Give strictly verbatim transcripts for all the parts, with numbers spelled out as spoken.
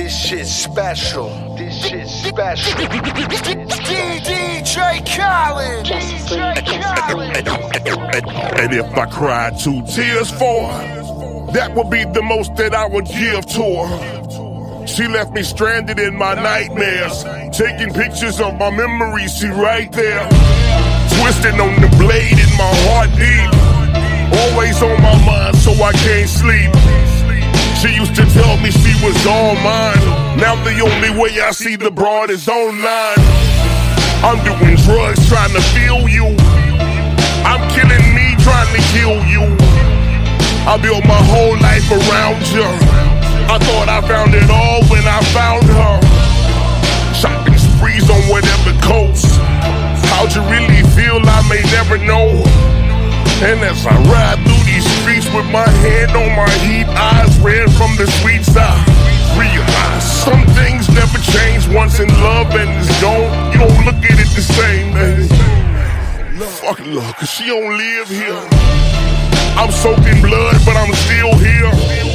This shit's special. This shit's special. D J Khaled. And if I cried two tears for her, that would be the most that I would give to her. She left me stranded in my nightmares, taking pictures of my memories, she right there. Twisting on the blade in my heartbeat, always on my mind so I can't sleep. She used to tell me she was all mine. Now the only way I see the broad is online. I'm doing drugs trying to feel you. I'm killing me trying to kill you. I built my whole life around you. I thought I found it all when I found her. Shopping sprees on whatever coast. How'd you really feel? I may never know. And as I ride through these streets with my hand on my heat, eyes red from the sweet side, realize some things never change. Once in love and it's gone, you don't look at it the same, man. Fuck love, cause she don't live here. I'm soaking blood, but I'm still here.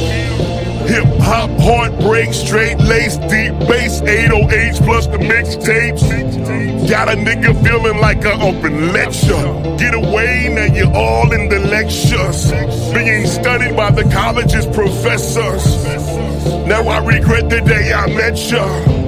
Hip hop, heartbreak, straight lace, deep bass, eight oh eights plus the mixtapes. Got a nigga feeling like an open lecture. Get away, now you're all in the lectures. Being studied by the college's professors. Now I regret the day I met ya.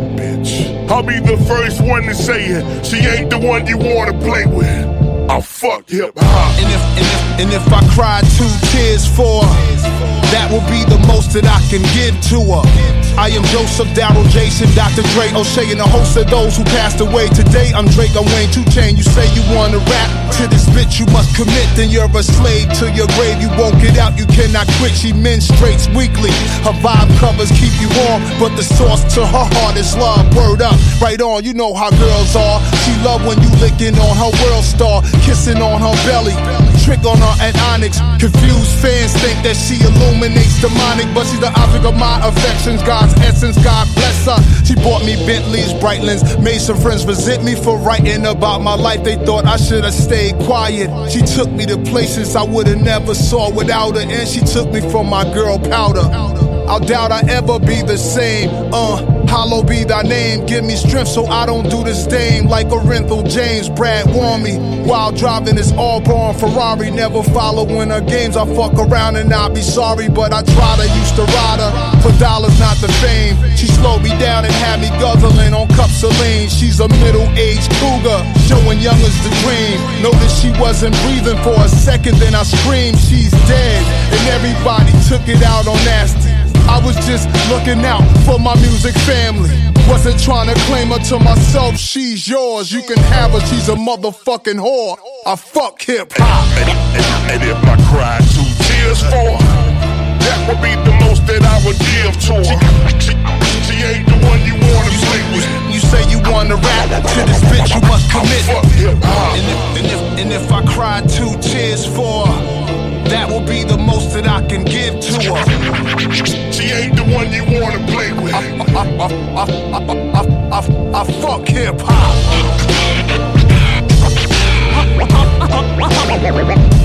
Bitch, I'll be the first one to say it. She ain't the one you wanna play with. I fuck hip hop. And if, and if, and if I cried two tears for her, that will be the most that I can give to her. I am Joseph, Darryl, Jason, Doctor Dre, O'Shea, and a host of those who passed away. Today I'm Drake, I'm Wayne, two Chain. You say you wanna rap to this bitch, you must commit. Then you're a slave to your grave. You won't get out, you cannot quit. She menstruates weekly. Her vibe covers keep you warm, but the source to her heart is love. Word up, right on. You know how girls are. She love when you licking on her world star, kissing on her belly, trick on her at Onyx. Confused fans think that she illuminates demonic, but she's the object of my affections. God's essence, God bless her. She bought me Bentleys, Breitlands, made some friends resent me for writing about my life. They thought I should have stayed quiet. She took me to places I would have never saw without her, and she took me from my girl Powder. I doubt I ever be the same. Uh, hollow be thy name. Give me strength so I don't do this dame. Like Orenthal James, Brad warned me. While driving this all-born Ferrari, never following her games. I fuck around and I'll be sorry, but I tried to used to ride her for dollars, not the fame. She slowed me down and had me guzzling on cups of lean. She's a middle-aged cougar, showing young as the dream. Noticed she wasn't breathing for a second, then I screamed, she's dead. And everybody took it out on Nasty. I was just looking out for my music family. Wasn't trying to claim her to myself. She's yours, you can have her, she's a motherfucking whore. I fuck hip hop. And, and, and if I cried two tears for her, that would be the most that I would give to her. She, she ain't the one you wanna play with. You say you wanna rap to this bitch, you must commit. I fuck hip hop. And if, and if, and if I cried two tears for her, that will be the most that I can give to her. She ain't the one you wanna play with. I, I, I, I, I, I, I fuck hip hop.